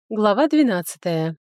Глава 12.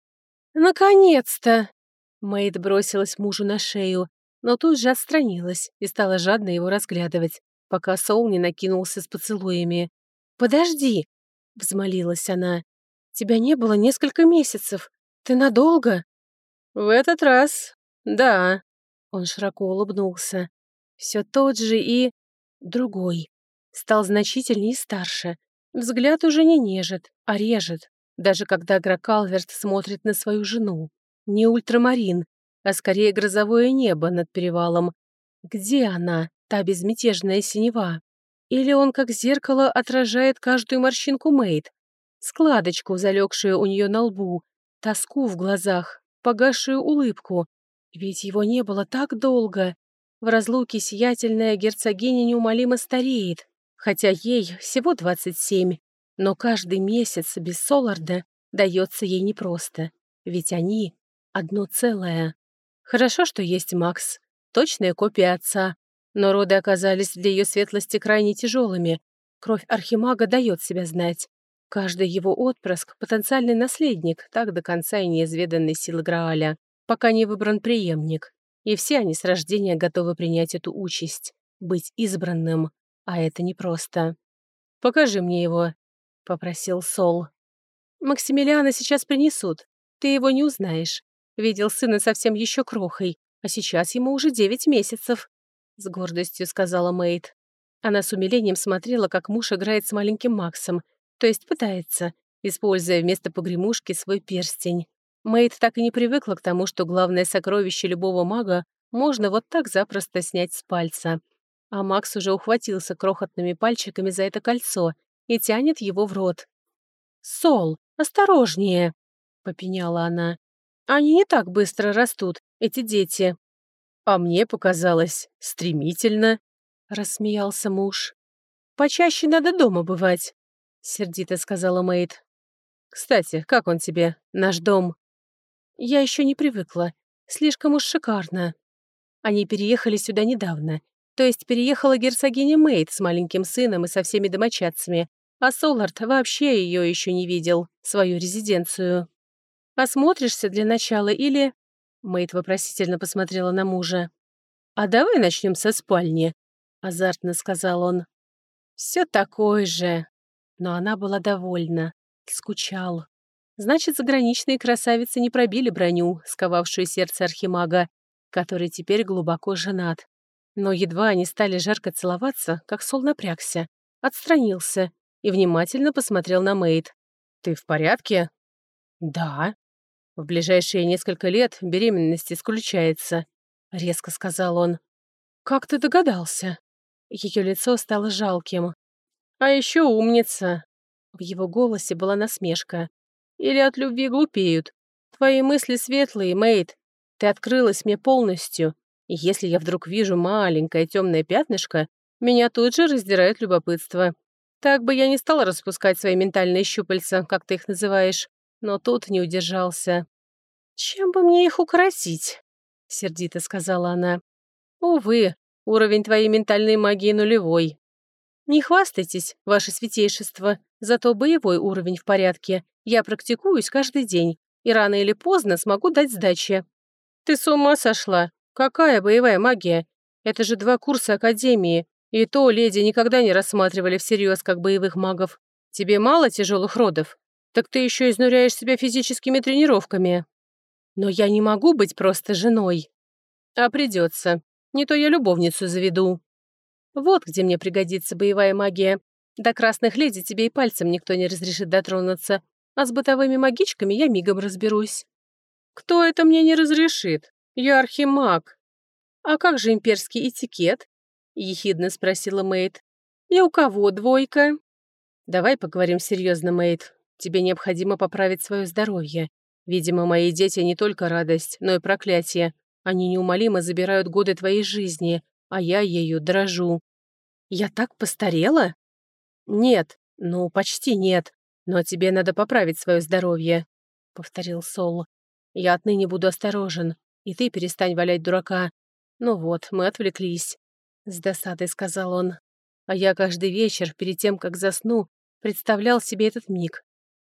«Наконец-то!» Мэйд бросилась мужу на шею, но тут же отстранилась и стала жадно его разглядывать, пока Сол не накинулся с поцелуями. «Подожди!» — взмолилась она. «Тебя не было несколько месяцев. Ты надолго?» «В этот раз, да». Он широко улыбнулся. Все тот же и... другой. Стал значительнее и старше. Взгляд уже не нежит, а режет. Даже когда Гракалверт смотрит на свою жену. Не ультрамарин, а скорее грозовое небо над перевалом. Где она, та безмятежная синева? Или он, как зеркало, отражает каждую морщинку Мэйд? Складочку, залегшую у нее на лбу, тоску в глазах, погасшую улыбку. Ведь его не было так долго. В разлуке сиятельная герцогиня неумолимо стареет, хотя ей всего 27. Но каждый месяц без Соларда дается ей непросто, ведь они одно целое. Хорошо, что есть Макс, точная копия отца, но роды оказались для ее светлости крайне тяжелыми. Кровь архимага дает себя знать. Каждый его отпрыск — потенциальный наследник, так до конца и неизведанной силы Грааля, пока не выбран преемник. И все они с рождения готовы принять эту участь — быть избранным, а это непросто. «Покажи мне его», — попросил Сол. «Максимилиана сейчас принесут. Ты его не узнаешь. Видел сына совсем еще крохой, а сейчас ему уже 9 месяцев», — с гордостью сказала Мэйд. Она с умилением смотрела, как муж играет с маленьким Максом, то есть пытается, используя вместо погремушки свой перстень. Мэйд так и не привыкла к тому, что главное сокровище любого мага можно вот так запросто снять с пальца. А Макс уже ухватился крохотными пальчиками за это кольцо и тянет его в рот. «Сол, осторожнее!» — попеняла она. «Они не так быстро растут, эти дети». «А мне показалось, стремительно», — рассмеялся муж. «Почаще надо дома бывать», — сердито сказала Мэйд. «Кстати, как он тебе, наш дом?» «Я еще не привыкла. Слишком уж шикарно». Они переехали сюда недавно. То есть переехала герцогиня Мэйд с маленьким сыном и со всеми домочадцами, а Солард вообще ее еще не видел, свою резиденцию. «Осмотришься для начала или...» Мэйд вопросительно посмотрела на мужа. «А давай начнем со спальни», — азартно сказал он. «Все такое же». Но она была довольна. Скучал. Значит, заграничные красавицы не пробили броню, сковавшую сердце архимага, который теперь глубоко женат. Но едва они стали жарко целоваться, как Сол напрягся, отстранился и внимательно посмотрел на Мэйд. «Ты в порядке?» «Да». «В ближайшие несколько лет беременность исключается», — резко сказал он. «Как ты догадался?» Ее лицо стало жалким. «А еще умница!» В его голосе была насмешка. «Или от любви глупеют. Твои мысли светлые, Мэйд. Ты открылась мне полностью. И если я вдруг вижу маленькое темное пятнышко, меня тут же раздирает любопытство. Так бы я не стала распускать свои ментальные щупальца, как ты их называешь. Но тут не удержался. «Чем бы мне их укоротить?» — сердито сказала она. «Увы, уровень твоей ментальной магии нулевой. Не хвастайтесь, ваше святейшество, зато боевой уровень в порядке. Я практикуюсь каждый день, и рано или поздно смогу дать сдачи». «Ты с ума сошла? Какая боевая магия? Это же 2 курса академии, и то леди никогда не рассматривали всерьез как боевых магов. Тебе мало тяжелых родов? Так ты еще изнуряешь себя физическими тренировками». «Но я не могу быть просто женой». «А придется. Не то я любовницу заведу». «Вот где мне пригодится боевая магия. До красных леди тебе и пальцем никто не разрешит дотронуться, а с бытовыми магичками я мигом разберусь». «Кто это мне не разрешит? Я архимаг». «А как же имперский этикет?» — ехидно спросила Мэйд. «И у кого 2?» «Давай поговорим серьезно, Мэйд. Тебе необходимо поправить свое здоровье. Видимо, мои дети не только радость, но и проклятие. Они неумолимо забирают годы твоей жизни, а я ею дорожу». «Я так постарела?» «Нет, ну, почти нет. Но тебе надо поправить свое здоровье», — повторил Сол. «Я отныне буду осторожен, и ты перестань валять дурака. Ну вот, мы отвлеклись», — с досадой сказал он. «А я каждый вечер, перед тем, как засну, представлял себе этот миг.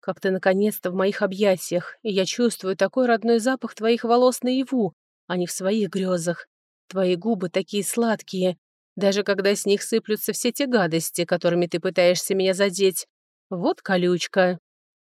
как ты наконец-то в моих объятиях, и я чувствую такой родной запах твоих волос наяву, а не в своих грезах. Твои губы такие сладкие, даже когда с них сыплются все те гадости, которыми ты пытаешься меня задеть. Вот колючка».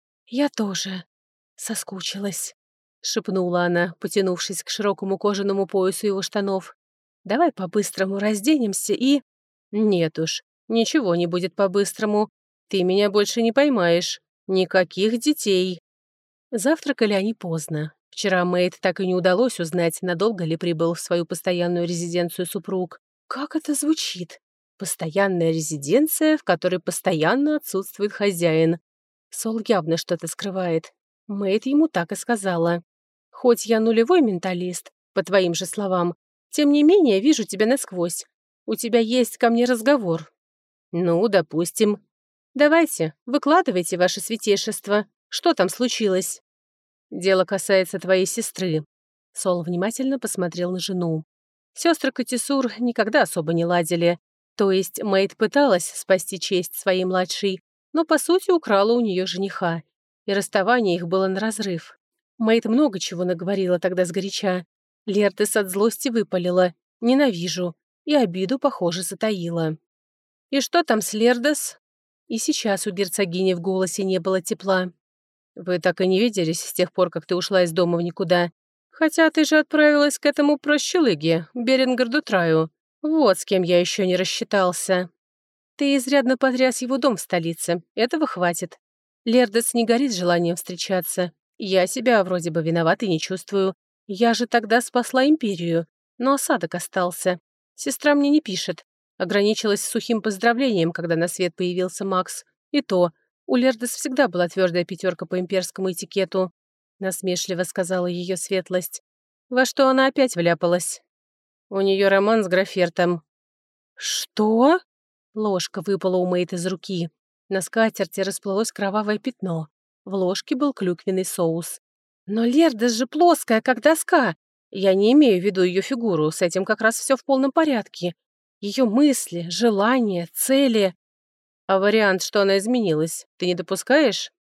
«Я тоже соскучилась», — шепнула она, потянувшись к широкому кожаному поясу его штанов. «Давай по-быстрому разденемся и...» «Нет уж, ничего не будет по-быстрому. Ты меня больше не поймаешь. Никаких детей». Завтракали они поздно. Вчера Мэйд так и не удалось узнать, надолго ли прибыл в свою постоянную резиденцию супруг. Как это звучит? Постоянная резиденция, в которой постоянно отсутствует хозяин. Сол явно что-то скрывает. Мэйд ему так и сказала. «Хоть я нулевой менталист, по твоим же словам, тем не менее вижу тебя насквозь. У тебя есть ко мне разговор». «Ну, допустим». «Давайте, выкладывайте, ваше святейшество. Что там случилось?» «Дело касается твоей сестры». Сол внимательно посмотрел на жену. Сестры Катисур никогда особо не ладили. То есть Мэйд пыталась спасти честь своей младшей, но, по сути, украла у нее жениха. И расставание их было наразрыв. Мэйд много чего наговорила тогда сгоряча. Лертес от злости выпалила «ненавижу» и обиду, похоже, затаила. «И что там с Лердес?» И сейчас у герцогини в голосе не было тепла. «Вы так и не виделись с тех пор, как ты ушла из дома в никуда. Хотя ты же отправилась к этому прощелыге, Беренгарду Траю. Вот с кем я еще не рассчитался. Ты изрядно потряс его дом в столице. Этого хватит. Лердес не горит желанием встречаться. Я себя вроде бы виноватой не чувствую. Я же тогда спасла империю. Но осадок остался. Сестра мне не пишет. Ограничилась сухим поздравлением, когда на свет появился Макс. И то, у Лердес всегда была твердая пятерка по имперскому этикету. Насмешливо сказала ее светлость. Во что она опять вляпалась? У нее роман с Графертом. «Что?» Ложка выпала у Мэйд из руки. На скатерти расплылось кровавое пятно. В ложке был клюквенный соус. «Но Лердес же плоская, как доска. Я не имею в виду ее фигуру, с этим как раз все в полном порядке. Ее мысли, желания, цели. А вариант, что она изменилась, ты не допускаешь?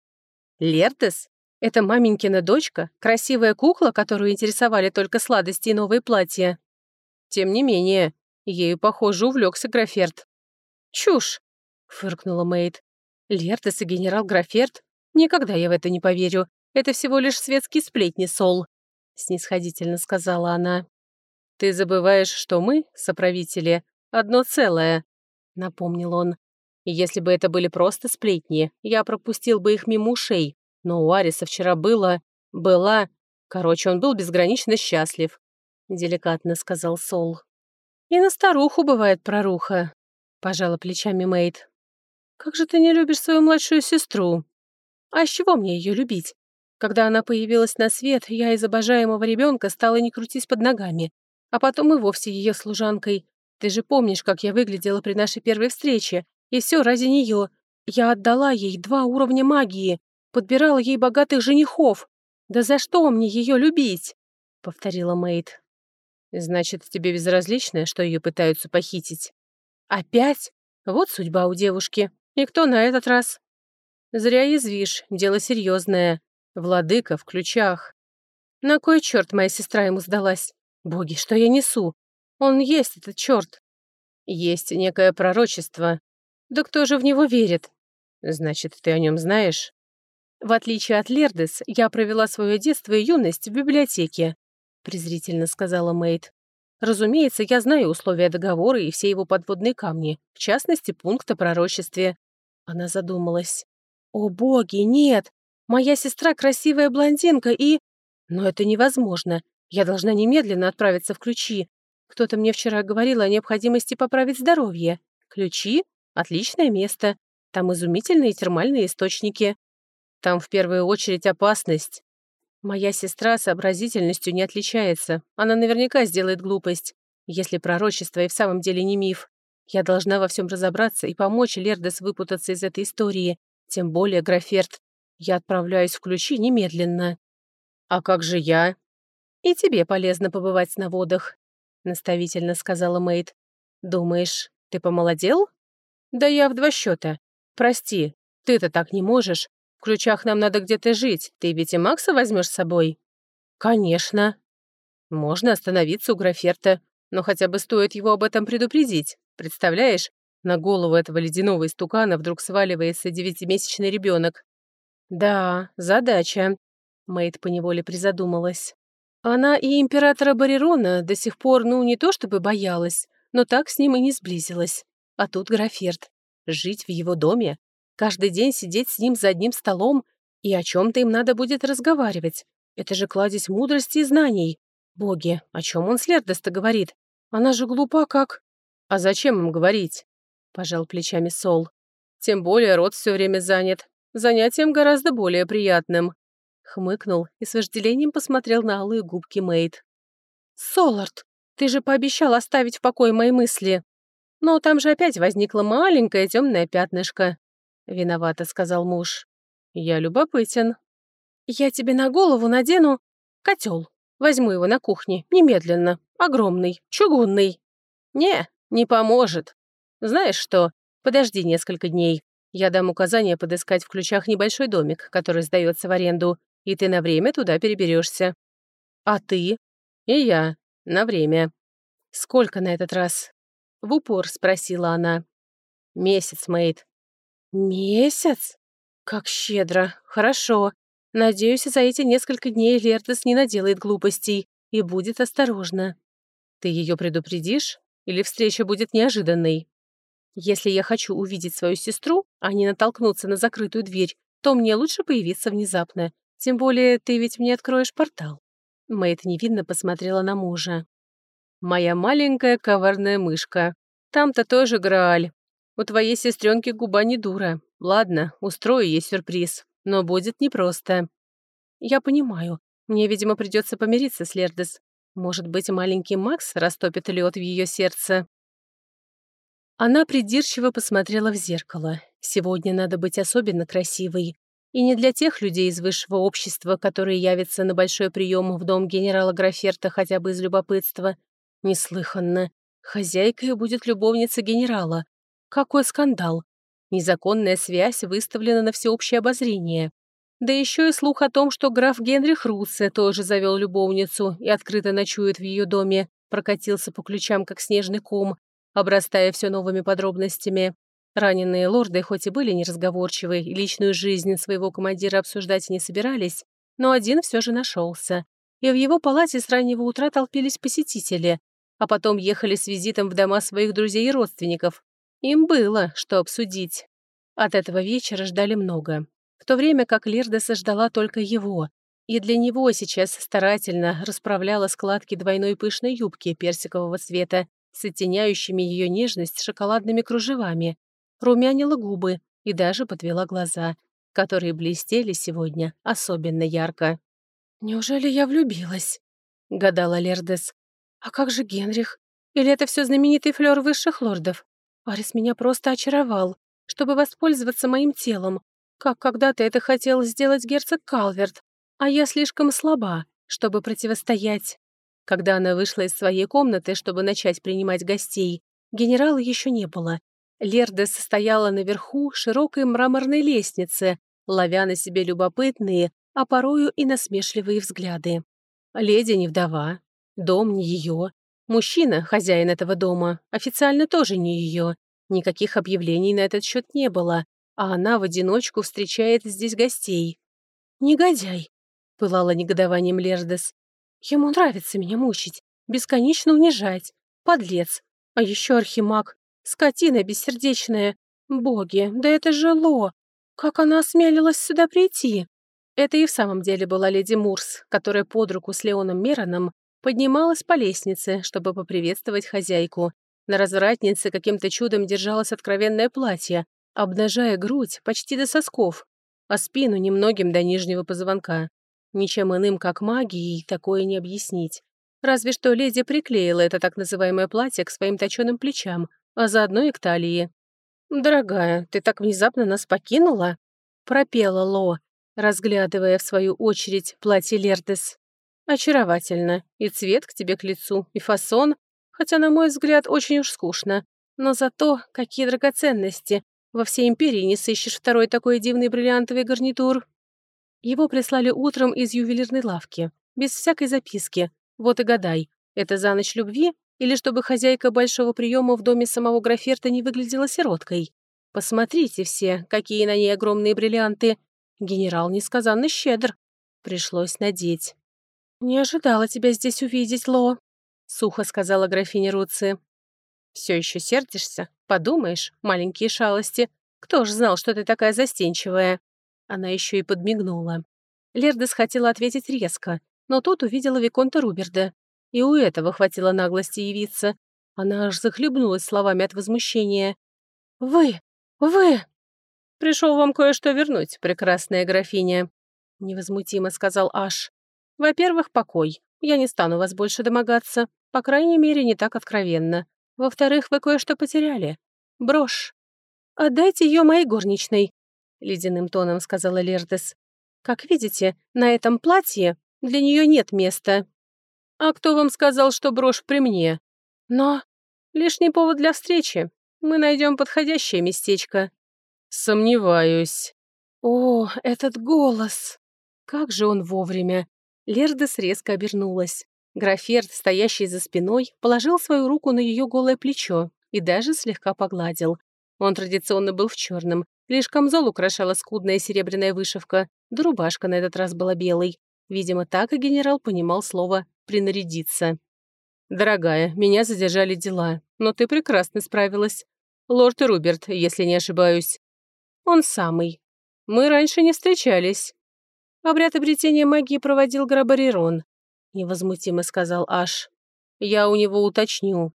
Лердес? Это маменькина дочка? Красивая кукла, которую интересовали только сладости и новые платья? Тем не менее, ею, похоже, увлекся Граферт. «Чушь!» — фыркнула Мэйд. «Лертес и генерал Граферт? Никогда я в это не поверю. Это всего лишь светские сплетни, Сол», — снисходительно сказала она. «Ты забываешь, что мы, соправители, одно целое», — напомнил он. «И если бы это были просто сплетни, я пропустил бы их мимо ушей. Но у Ариса вчера была... Короче, он был безгранично счастлив», — деликатно сказал Сол. «И на старуху бывает проруха», — пожала плечами Мэйд. «Как же ты не любишь свою младшую сестру?» «А с чего мне ее любить? Когда она появилась на свет, я из обожаемого ребенка стала не крутись под ногами, а потом и вовсе ее служанкой. Ты же помнишь, как я выглядела при нашей первой встрече, и все ради нее. Я отдала ей 2 уровня магии, подбирала ей богатых женихов. Да за что мне ее любить?» — повторила Мэйд. «Значит, тебе безразлично, что ее пытаются похитить?» «Опять? Вот судьба у девушки. И кто на этот раз?» «Зря язвишь, дело серьезное. Владыка в ключах». «На кой черт моя сестра ему сдалась? Боги, что я несу? Он есть, этот черт». «Есть некое пророчество. Да кто же в него верит?» «Значит, ты о нем знаешь?» «В отличие от Лердес, я провела свое детство и юность в библиотеке», презрительно сказала Мэйд. «Разумеется, я знаю условия договора и все его подводные камни, в частности, пункт о пророчестве». Она задумалась. «О боги, нет! Моя сестра красивая блондинка и... Но это невозможно. Я должна немедленно отправиться в Ключи. Кто-то мне вчера говорил о необходимости поправить здоровье. Ключи? Отличное место. Там изумительные термальные источники. Там в первую очередь опасность. Моя сестра сообразительностью не отличается. Она наверняка сделает глупость, если пророчество и в самом деле не миф. Я должна во всем разобраться и помочь Лердес выпутаться из этой истории. Тем более, Граферт, я отправляюсь в Ключи немедленно». «А как же я?» «И тебе полезно побывать на водах», — наставительно сказала Мэйд. «Думаешь, ты помолодел?» «Да я в 2 счета. Прости, ты-то так не можешь. В Ключах нам надо где-то жить. Ты ведь и Макса возьмешь с собой?» «Конечно». «Можно остановиться у Граферта, но хотя бы стоит его об этом предупредить. Представляешь, на голову этого ледяного истукана вдруг сваливается девятимесячный ребенок. «Да, задача», — Мэйд поневоле призадумалась. Она и императора Барирона до сих пор, не то чтобы боялась, но так с ним и не сблизилась. А тут Граферт. Жить в его доме, каждый день сидеть с ним за одним столом, и о чем-то им надо будет разговаривать. Это же кладезь мудрости и знаний. Боги, о чем он с Лердеста говорит? Она же глупа как... «А зачем им говорить?» — пожал плечами Сол. «Тем более рот все время занят. Занятием гораздо более приятным». Хмыкнул и с вожделением посмотрел на алые губки Мэйд. «Солард, ты же пообещал оставить в покое мои мысли. Но там же опять возникло маленькое темное пятнышко», — виновато сказал муж. «Я любопытен». «Я тебе на голову надену котел. Возьму его на кухне, немедленно. Огромный, чугунный». Не поможет. Знаешь что, подожди несколько дней. Я дам указание подыскать в Ключах небольшой домик, который сдается в аренду, и ты на время туда переберешься. А ты? И я. На время. Сколько на этот раз? В упор спросила она. Месяц, Мэйд. Месяц? Как щедро. Хорошо. Надеюсь, за эти несколько дней Лердес не наделает глупостей и будет осторожна. Ты ее предупредишь? Или встреча будет неожиданной? Если я хочу увидеть свою сестру, а не натолкнуться на закрытую дверь, то мне лучше появиться внезапно. Тем более ты ведь мне откроешь портал». Мэйд невинно посмотрела на мужа. «Моя маленькая коварная мышка. Там-то тоже Грааль. У твоей сестренки губа не дура. Ладно, устрою ей сюрприз, но будет непросто». «Я понимаю. Мне, видимо, придется помириться с Лердес. Может быть, маленький Макс растопит лед в ее сердце». Она придирчиво посмотрела в зеркало. Сегодня надо быть особенно красивой. И не для тех людей из высшего общества, которые явятся на большой прием в дом генерала Граферта хотя бы из любопытства. Неслыханно. Хозяйкой будет любовница генерала. Какой скандал. Незаконная связь выставлена на всеобщее обозрение. Да еще и слух о том, что граф Генрих Руце тоже завел любовницу и открыто ночует в ее доме, прокатился по Ключам, как снежный ком, обрастая все новыми подробностями. Раненые лорды хоть и были неразговорчивы и личную жизнь своего командира обсуждать не собирались, но один все же нашелся. И в его палате с раннего утра толпились посетители, а потом ехали с визитом в дома своих друзей и родственников. Им было что обсудить. От этого вечера ждали много, в то время как Лердеса ждала только его, и для него сейчас старательно расправляла складки двойной пышной юбки персикового цвета с оттеняющими ее нежность шоколадными кружевами, румянила губы и даже подвела глаза, которые блестели сегодня особенно ярко. «Неужели я влюбилась?» — гадала Лердес. «А как же Генрих? Или это все знаменитый флёр высших лордов? Арис меня просто очаровал, чтобы воспользоваться моим телом, как когда-то это хотел сделать герцог Калверт, а я слишком слаба, чтобы противостоять». Когда она вышла из своей комнаты, чтобы начать принимать гостей, генерала еще не было. Лердес стояла наверху широкой мраморной лестницы, ловя на себе любопытные, а порою и насмешливые взгляды. Леди не вдова, дом не ее, мужчина, хозяин этого дома, официально тоже не ее. Никаких объявлений на этот счет не было, а она в одиночку встречает здесь гостей. «Негодяй!» — пылала негодованием Лердес. «Ему нравится меня мучить, бесконечно унижать. Подлец. А еще архимаг. Скотина бессердечная. Боги, да это же Ло! Как она осмелилась сюда прийти?» Это и в самом деле была леди Мурс, которая под руку с Леоном Мероном поднималась по лестнице, чтобы поприветствовать хозяйку. На развратнице каким-то чудом держалось откровенное платье, обнажая грудь почти до сосков, а спину немногим до нижнего позвонка. Ничем иным, как магией, такое не объяснить. Разве что леди приклеила это так называемое платье к своим точеным плечам, а заодно и к талии. «Дорогая, ты так внезапно нас покинула?» — пропела Ло, разглядывая, в свою очередь, платье Лердес. «Очаровательно. И цвет к тебе к лицу, и фасон, хотя, на мой взгляд, очень уж скучно. Но зато какие драгоценности, Во всей империи не сыщешь второй такой дивный бриллиантовый гарнитур». Его прислали утром из ювелирной лавки, без всякой записки. Вот и гадай, это за ночь любви или чтобы хозяйка большого приема в доме самого Граферта не выглядела сироткой? Посмотрите все, какие на ней огромные бриллианты. Генерал несказанно щедр. Пришлось надеть. «Не ожидала тебя здесь увидеть, Ло», — сухо сказала графиня Руци. «Все еще сердишься? Подумаешь, маленькие шалости. Кто ж знал, что ты такая застенчивая?» Она еще и подмигнула. Лердес хотела ответить резко, но тут увидела виконта Руберда. И у этого хватило наглости явиться. Она аж захлебнулась словами от возмущения. «Вы! Вы!» «Пришел вам кое-что вернуть, прекрасная графиня», — невозмутимо сказал Аш. «Во-первых, покой. Я не стану вас больше домогаться. По крайней мере, не так откровенно. Во-вторых, вы кое-что потеряли. Брошь. Отдайте ее моей горничной», — ледяным тоном сказала Лердес. «Как видите, на этом платье для нее нет места». «А кто вам сказал, что брошь при мне?» «Но лишний повод для встречи. Мы найдем подходящее местечко». «Сомневаюсь». «О, этот голос! Как же он вовремя!» Лердес резко обернулась. Граферт, стоящий за спиной, положил свою руку на ее голое плечо и даже слегка погладил. Он традиционно был в черном, лишь камзол украшала скудная серебряная вышивка, да рубашка на этот раз была белой. Видимо, так и генерал понимал слово «принарядиться». «Дорогая, меня задержали дела, но ты прекрасно справилась. Лорд Руберт, если не ошибаюсь». «Он самый. Мы раньше не встречались». «Обряд обретения магии проводил Грабарирон», — невозмутимо сказал Аш. «Я у него уточню.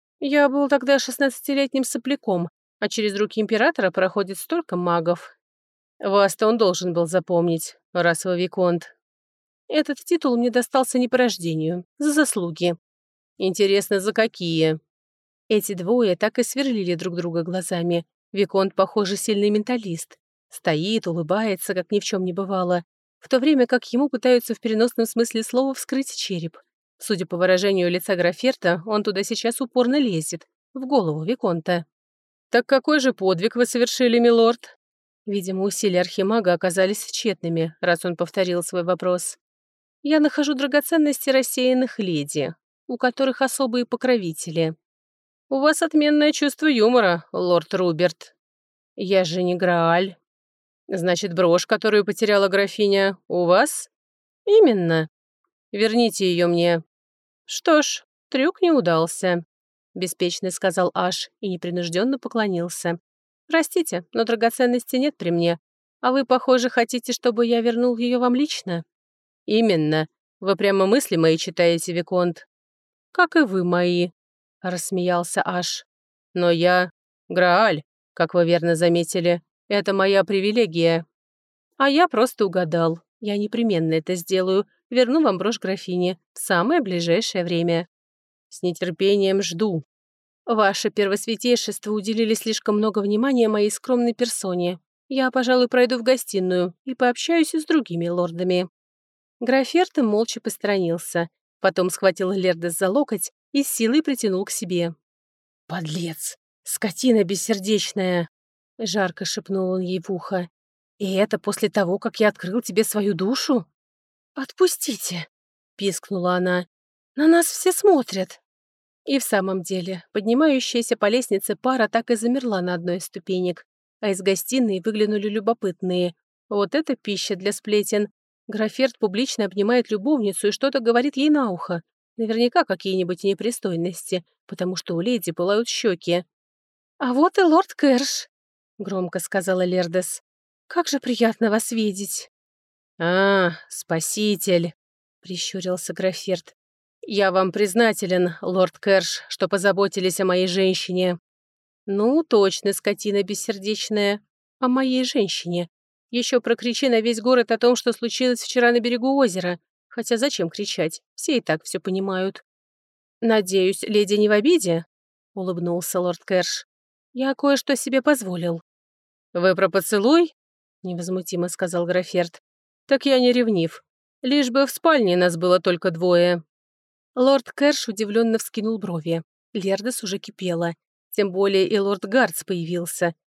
Я был тогда 16-летним сопляком, а через руки императора проходит столько магов. Вас-то он должен был запомнить, раз вы виконт. Этот титул мне достался не по рождению, за заслуги. Интересно, за какие?» Эти двое так и сверлили друг друга глазами. Виконт, похоже, сильный менталист. Стоит, улыбается, как ни в чем не бывало, в то время как ему пытаются в переносном смысле слова вскрыть череп. Судя по выражению лица Граферта, он туда сейчас упорно лезет, в голову Виконта. «Так какой же подвиг вы совершили, милорд?» Видимо, усилия архимага оказались тщетными, раз он повторил свой вопрос. «Я нахожу драгоценности рассеянных леди, у которых особые покровители». «У вас отменное чувство юмора, лорд Руберт». «Я же не Грааль». «Значит, брошь, которую потеряла графиня, у вас?» «Именно. Верните ее мне». «Что ж, трюк не удался», — беспечно сказал Аш и непринужденно поклонился. «Простите, но драгоценности нет при мне. А вы, похоже, хотите, чтобы я вернул ее вам лично?» «Именно. Вы прямо мысли мои читаете, виконт». «Как и вы мои», — рассмеялся Аш. «Но я Грааль, как вы верно заметили. Это моя привилегия». «А я просто угадал. Я непременно это сделаю. Верну вам брошь графине в самое ближайшее время». «С нетерпением жду». «Ваше первосвятейшество уделили слишком много внимания моей скромной персоне. Я, пожалуй, пройду в гостиную и пообщаюсь с другими лордами». Граферт молча посторонился, потом схватил Лердес за локоть и с силой притянул к себе. «Подлец! Скотина бессердечная!» — жарко шепнул он ей в ухо. «И это после того, как я открыл тебе свою душу?» «Отпустите!» — пискнула она. «На нас все смотрят!» И в самом деле, поднимающаяся по лестнице пара так и замерла на одной из ступенек, а из гостиной выглянули любопытные. Вот это пища для сплетен. Граферт публично обнимает любовницу и что-то говорит ей на ухо. Наверняка какие-нибудь непристойности, потому что у леди пылают щеки. «А вот и лорд Кэрш», — громко сказала Лердес. «Как же приятно вас видеть!» «А, спаситель!» — прищурился Граферт. «Я вам признателен, лорд Кэрш, что позаботились о моей женщине». «Ну, точно, скотина бессердечная. О моей женщине. Еще прокричи на весь город о том, что случилось вчера на берегу озера. Хотя зачем кричать? Все и так все понимают». «Надеюсь, леди не в обиде?» — улыбнулся лорд Кэрш. «Я кое-что себе позволил». «Вы про поцелуй?» — невозмутимо сказал Граферт. «Так я не ревнив. Лишь бы в спальне нас было только двое». Лорд Кэрш удивленно вскинул брови. Лердес уже кипела. Тем более и лорд Гардс появился.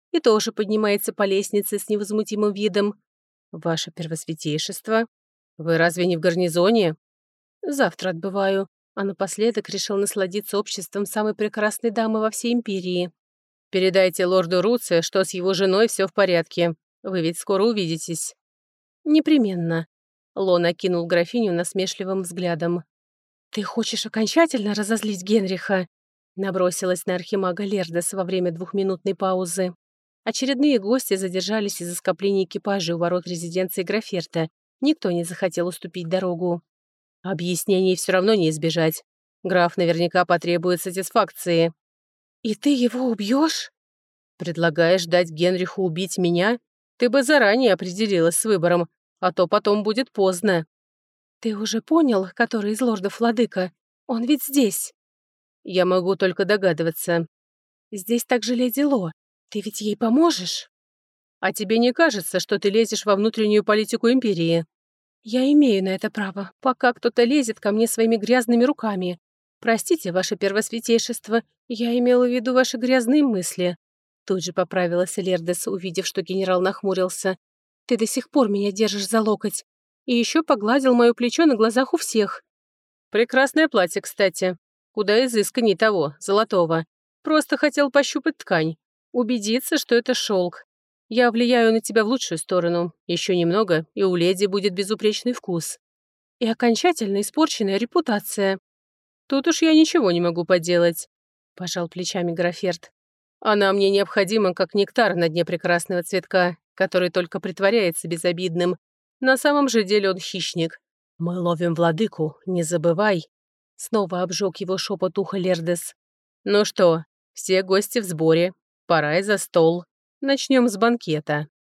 и тоже поднимается по лестнице с невозмутимым видом. «Ваше первосвятейшество, вы разве не в гарнизоне?» «Завтра отбываю», а напоследок решил насладиться обществом самой прекрасной дамы во всей империи. «Передайте лорду Руце, что с его женой все в порядке. Вы ведь скоро увидитесь». «Непременно», — Лон окинул графиню насмешливым взглядом. «Ты хочешь окончательно разозлить Генриха?» Набросилась на архимага Лердес во время двухминутной паузы. Очередные гости задержались из-за скопления экипажей у ворот резиденции Граферта. Никто не захотел уступить дорогу. Объяснений все равно не избежать. Граф наверняка потребует сатисфакции. «И ты его убьешь?» «Предлагаешь дать Генриху убить меня? Ты бы заранее определилась с выбором, а то потом будет поздно». «Ты уже понял, который из лордов владыка? Он ведь здесь». «Я могу только догадываться». «Здесь также леди Ло. Ты ведь ей поможешь?» «А тебе не кажется, что ты лезешь во внутреннюю политику империи?» «Я имею на это право, пока кто-то лезет ко мне своими грязными руками. Простите, ваше первосвятейшество, я имела в виду ваши грязные мысли». Тут же поправилась Лердес, увидев, что генерал нахмурился. «Ты до сих пор меня держишь за локоть. И еще погладил мое плечо на глазах у всех». «Прекрасное платье, кстати. Куда изысканней того, золотого. Просто хотел пощупать ткань. Убедиться, что это шелк. Я влияю на тебя в лучшую сторону. Еще немного, и у леди будет безупречный вкус. И окончательно испорченная репутация. Тут уж я ничего не могу поделать», — пожал плечами Граферт. «Она мне необходима, как нектар на дне прекрасного цветка, который только притворяется безобидным. На самом же деле он хищник. Мы ловим владыку, не забывай». Снова обжег его шепот уха Лердес. «Ну что, все гости в сборе. Пора и за стол. Начнем с банкета».